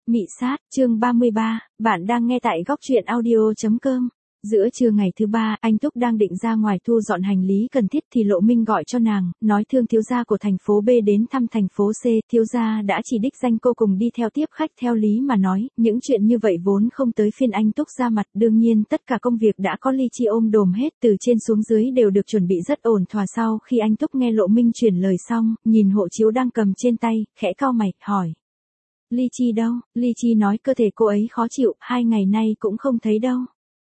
Mị sát, chương 33, bạn đang nghe tại góc truyện audio.com. Giữa trưa ngày thứ ba, anh Túc đang định ra ngoài thu dọn hành lý cần thiết thì Lộ Minh gọi cho nàng, nói Thương thiếu gia của thành phố B đến thăm thành phố C, thiếu gia đã chỉ đích danh cô cùng đi theo tiếp khách. Theo lý mà nói, những chuyện như vậy vốn không tới phiên anh Túc ra mặt, đương nhiên tất cả công việc đã có Ly Chi ôm đồm hết, từ trên xuống dưới đều được chuẩn bị rất ổn thỏa. Sau khi anh Túc nghe Lộ Minh truyền lời xong, nhìn hộ chiếu đang cầm trên tay, khẽ cau mày, hỏi. Ly Chi đâu? Ly Chi nói cơ thể cô ấy khó chịu, 2 ngày nay cũng không thấy đâu.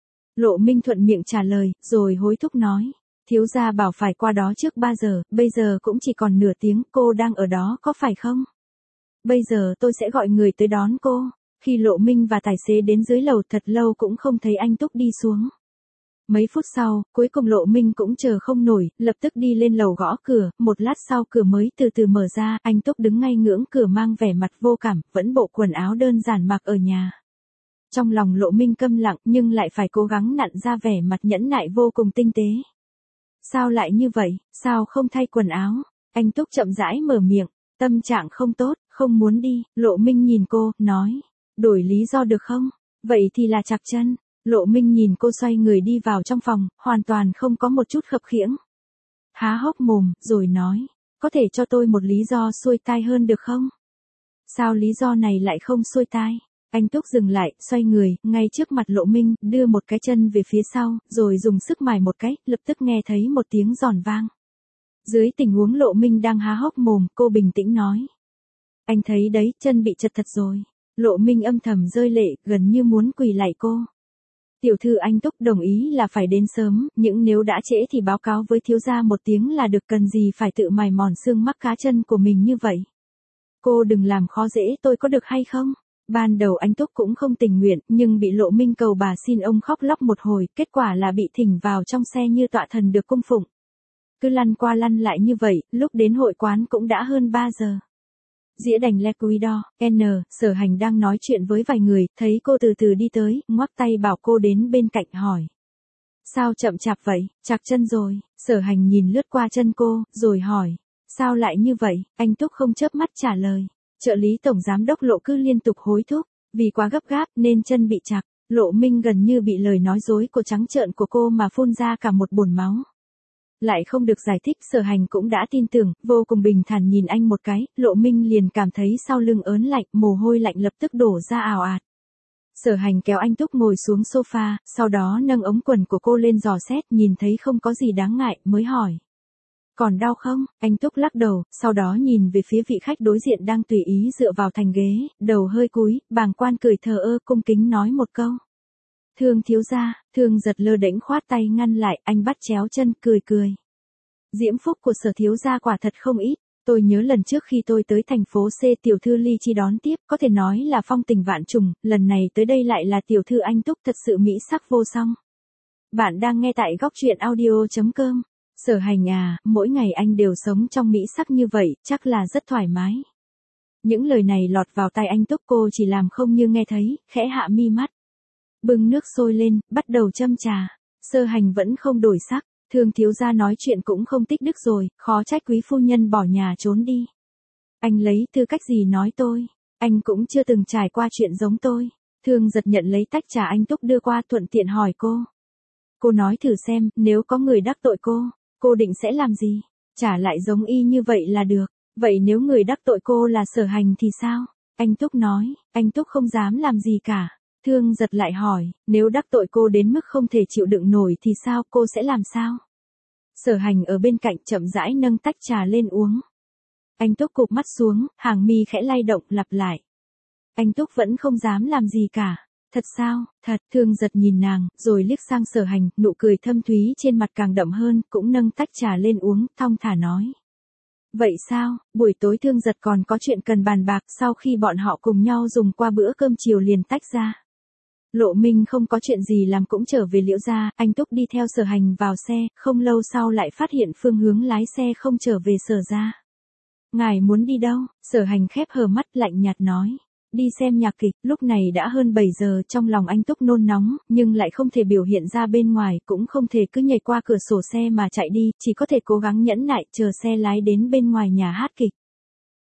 Lộ Minh thuận miệng trả lời, rồi hối thúc nói. Thiếu gia bảo phải qua đó trước 3 giờ, bây giờ cũng chỉ còn nửa tiếng, cô đang ở đó có phải không? Bây giờ tôi sẽ gọi người tới đón cô. Khi Lộ Minh và tài xế đến dưới lầu thật lâu cũng không thấy anh Túc đi xuống. Mấy phút sau, cuối cùng Lộ Minh cũng chờ không nổi, lập tức đi lên lầu gõ cửa, một lát sau cửa mới từ từ mở ra, anh Túc đứng ngay ngưỡng cửa mang vẻ mặt vô cảm, vẫn bộ quần áo đơn giản mặc ở nhà. Trong lòng Lộ Minh câm lặng nhưng lại phải cố gắng nặn ra vẻ mặt nhẫn nại vô cùng tinh tế. Sao lại như vậy, sao không thay quần áo? Anh Túc chậm rãi mở miệng, tâm trạng không tốt, không muốn đi. Lộ Minh nhìn cô, nói, đổi lý do được không? Vậy thì là chạc chân. Lộ Minh nhìn cô xoay người đi vào trong phòng, hoàn toàn không có một chút khập khiễng. Há hốc mồm, rồi nói, có thể cho tôi một lý do xuôi tai hơn được không? Sao lý do này lại không xuôi tai? Anh Túc dừng lại, xoay người, ngay trước mặt Lộ Minh, đưa một cái chân về phía sau, rồi dùng sức mài một cái, lập tức nghe thấy một tiếng giòn vang. Dưới tình huống Lộ Minh đang há hốc mồm, cô bình tĩnh nói. Anh thấy đấy, chân bị chật thật rồi. Lộ Minh âm thầm rơi lệ, gần như muốn quỳ lạy cô. Tiểu thư anh Túc đồng ý là phải đến sớm, nhưng nếu đã trễ thì báo cáo với thiếu gia một tiếng là được, cần gì phải tự mài mòn xương mắc cá chân của mình như vậy. Cô đừng làm khó dễ tôi có được hay không? Ban đầu anh Túc cũng không tình nguyện, nhưng bị Lộ Minh cầu bà xin ông khóc lóc một hồi, kết quả là bị thỉnh vào trong xe như tọa thần được cung phụng. Cứ lăn qua lăn lại như vậy, lúc đến hội quán cũng đã hơn 3 giờ. Dĩa đành Le Cuido, Sở Hành đang nói chuyện với vài người, thấy cô từ từ đi tới, ngoắc tay bảo cô đến bên cạnh hỏi. Sao chậm chạp vậy, chạc chân rồi? Sở Hành nhìn lướt qua chân cô, rồi hỏi. Sao lại như vậy? Anh Túc không chớp mắt trả lời. Trợ lý tổng giám đốc Lộ cứ liên tục hối thúc, vì quá gấp gáp nên chân bị chạc. Lộ Minh gần như bị lời nói dối của trắng trợn của cô mà phun ra cả một bồn máu. Lại không được giải thích, Sở Hành cũng đã tin tưởng, vô cùng bình thản nhìn anh một cái, Lộ Minh liền cảm thấy sau lưng ớn lạnh, mồ hôi lạnh lập tức đổ ra ào ạt. Sở Hành kéo anh Túc ngồi xuống sofa, sau đó nâng ống quần của cô lên dò xét, nhìn thấy không có gì đáng ngại, mới hỏi. Còn đau không? Anh Túc lắc đầu, sau đó nhìn về phía vị khách đối diện đang tùy ý dựa vào thành ghế, đầu hơi cúi, bàng quan cười thờ ơ, cung kính nói một câu. Thương thiếu gia. Thương giật lơ đễnh khoát tay ngăn lại, anh bắt chéo chân, cười. Diễm phúc của Sở thiếu gia quả thật không ít. Tôi nhớ lần trước khi tôi tới thành phố C, tiểu thư Ly Chi đón tiếp, có thể nói là phong tình vạn trùng, lần này tới đây lại là tiểu thư anh Túc, thật sự mỹ sắc vô song. Bạn đang nghe tại góc truyện audio.com. Sở Hành à, mỗi ngày anh đều sống trong mỹ sắc như vậy, chắc là rất thoải mái. Những lời này lọt vào tai anh Túc, cô chỉ làm không như nghe thấy, khẽ hạ mi mắt. Bưng nước sôi lên, bắt đầu châm trà. Sở Hành vẫn không đổi sắc. Thương thiếu gia nói chuyện cũng không tích đức rồi, khó trách quý phu nhân bỏ nhà trốn đi. Anh lấy tư cách gì nói tôi? Anh cũng chưa từng trải qua chuyện giống tôi. Thương giật nhận lấy tách trà anh Túc đưa qua, thuận tiện hỏi cô. Cô nói thử xem, nếu có người đắc tội cô định sẽ làm gì? Trả lại giống y như vậy là được. Vậy nếu người đắc tội cô là Sở Hành thì sao? Anh Túc nói, anh Túc không dám làm gì cả. Thương giật lại hỏi, nếu đắc tội cô đến mức không thể chịu đựng nổi thì sao, cô sẽ làm sao? Sở Hành ở bên cạnh chậm rãi nâng tách trà lên uống. Anh Túc cụp mắt xuống, hàng mi khẽ lay động, lặp lại. Anh Túc vẫn không dám làm gì cả. Thật sao? Thật. Thương giật nhìn nàng, rồi liếc sang Sở Hành, nụ cười thâm thúy trên mặt càng đậm hơn, cũng nâng tách trà lên uống, thong thả nói. Vậy sao, buổi tối Thương giật còn có chuyện cần bàn bạc, sau khi bọn họ cùng nhau dùng qua bữa cơm chiều liền tách ra. Lộ Minh không có chuyện gì làm cũng trở về Liễu gia, anh Túc đi theo Sở Hành vào xe, không lâu sau lại phát hiện phương hướng lái xe không trở về Sở gia. Ngài muốn đi đâu? Sở Hành khép hờ mắt lạnh nhạt nói. Đi xem nhạc kịch. Lúc này đã hơn 7 giờ, trong lòng anh Túc nôn nóng, nhưng lại không thể biểu hiện ra bên ngoài, cũng không thể cứ nhảy qua cửa sổ xe mà chạy đi, chỉ có thể cố gắng nhẫn nại chờ xe lái đến bên ngoài nhà hát kịch.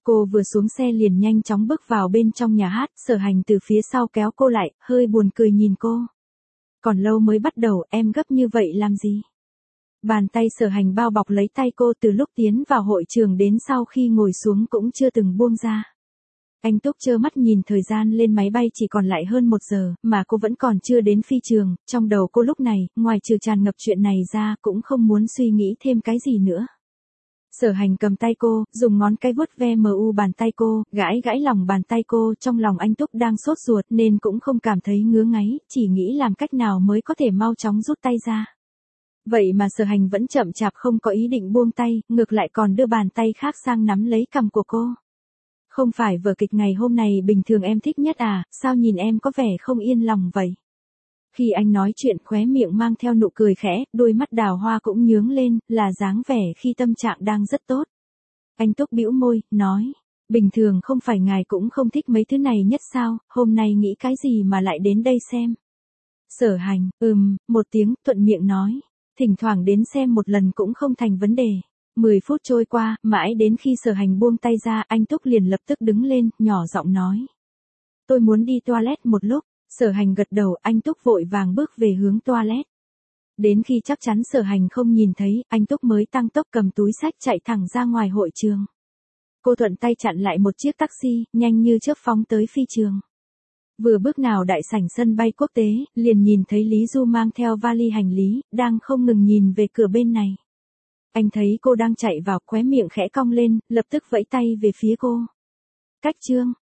Cô vừa xuống xe liền nhanh chóng bước vào bên trong nhà hát, Sở Hành từ phía sau kéo cô lại, hơi buồn cười nhìn cô. Còn lâu mới bắt đầu, em gấp như vậy làm gì? Bàn tay Sở Hành bao bọc lấy tay cô từ lúc tiến vào hội trường đến sau khi ngồi xuống cũng chưa từng buông ra. Anh Túc trơ mắt nhìn thời gian lên máy bay chỉ còn lại hơn 1 giờ, mà cô vẫn còn chưa đến phi trường, trong đầu cô lúc này, ngoài trừ tràn ngập chuyện này ra cũng không muốn suy nghĩ thêm cái gì nữa. Sở Hành cầm tay cô, dùng ngón cái vuốt ve bàn tay cô, gãi gãi lòng bàn tay cô, trong lòng anh Túc đang sốt ruột nên cũng không cảm thấy ngứa ngáy, chỉ nghĩ làm cách nào mới có thể mau chóng rút tay ra. Vậy mà Sở Hành vẫn chậm chạp không có ý định buông tay, ngược lại còn đưa bàn tay khác sang nắm lấy cằm của cô. Không phải vở kịch ngày hôm này bình thường em thích nhất à, sao nhìn em có vẻ không yên lòng vậy? Khi anh nói chuyện khóe miệng mang theo nụ cười khẽ, đôi mắt đào hoa cũng nhướng lên, là dáng vẻ khi tâm trạng đang rất tốt. Anh Túc bĩu môi, nói, bình thường không phải ngài cũng không thích mấy thứ này nhất sao, hôm nay nghĩ cái gì mà lại đến đây xem. Sở Hành, một tiếng, thuận miệng nói, thỉnh thoảng đến xem một lần cũng không thành vấn đề. 10 phút trôi qua, mãi đến khi Sở Hành buông tay ra, anh Túc liền lập tức đứng lên, nhỏ giọng nói. Tôi muốn đi toilet một lúc. Sở Hành gật đầu, anh Túc vội vàng bước về hướng toilet. Đến khi chắc chắn Sở Hành không nhìn thấy, anh Túc mới tăng tốc cầm túi xách chạy thẳng ra ngoài hội trường. Cô thuận tay chặn lại một chiếc taxi, nhanh như chớp phóng tới phi trường. Vừa bước nào đại sảnh sân bay quốc tế, liền nhìn thấy Lý Du mang theo vali hành lý, đang không ngừng nhìn về cửa bên này. Anh thấy cô đang chạy vào, khóe miệng khẽ cong lên, lập tức vẫy tay về phía cô. Cách Trương,